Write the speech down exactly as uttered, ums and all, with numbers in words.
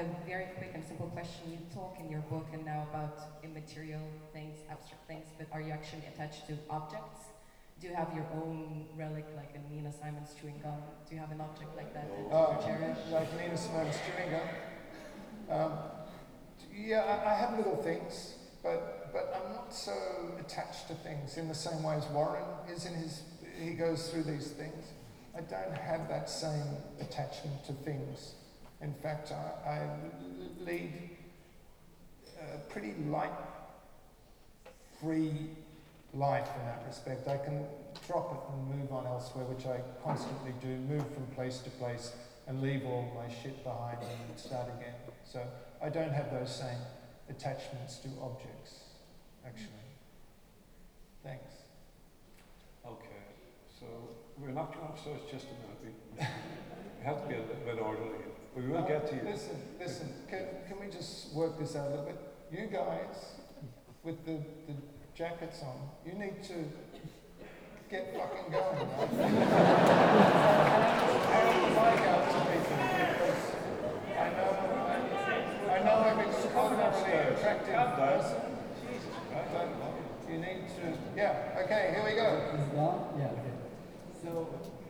a very quick and simple question. You talk in your book and now about immaterial things, abstract things, but are you actually attached to objects? Do you have your own relic, like a Nina Simon's chewing gum? Do you have an object like that that Uh, you cherish? like Nina Simone's chewing gum. Um, yeah, I, I have little things, but but I'm not so attached to things in the same way as Warren is in his. He goes through these things. I don't have that same attachment to things. In fact, I, I lead a pretty light, free life in that respect. I can drop it and move on elsewhere, which I constantly do, move from place to place and leave all my shit behind and start again. So I don't have those same attachments to objects, actually. Thanks. Okay, so we're not going upstairs just a minute. We, we have to be a little bit orderly. We will Uh, get to you. Listen, listen, can, can we just work this out a little bit? You guys, with the, the jackets on, you need to get fucking going, right? I have to mic out to people because I know, I, I know I'm an extraordinarily attractive person, but you need to, yeah, okay, here we go. Is it on? Yeah, okay. So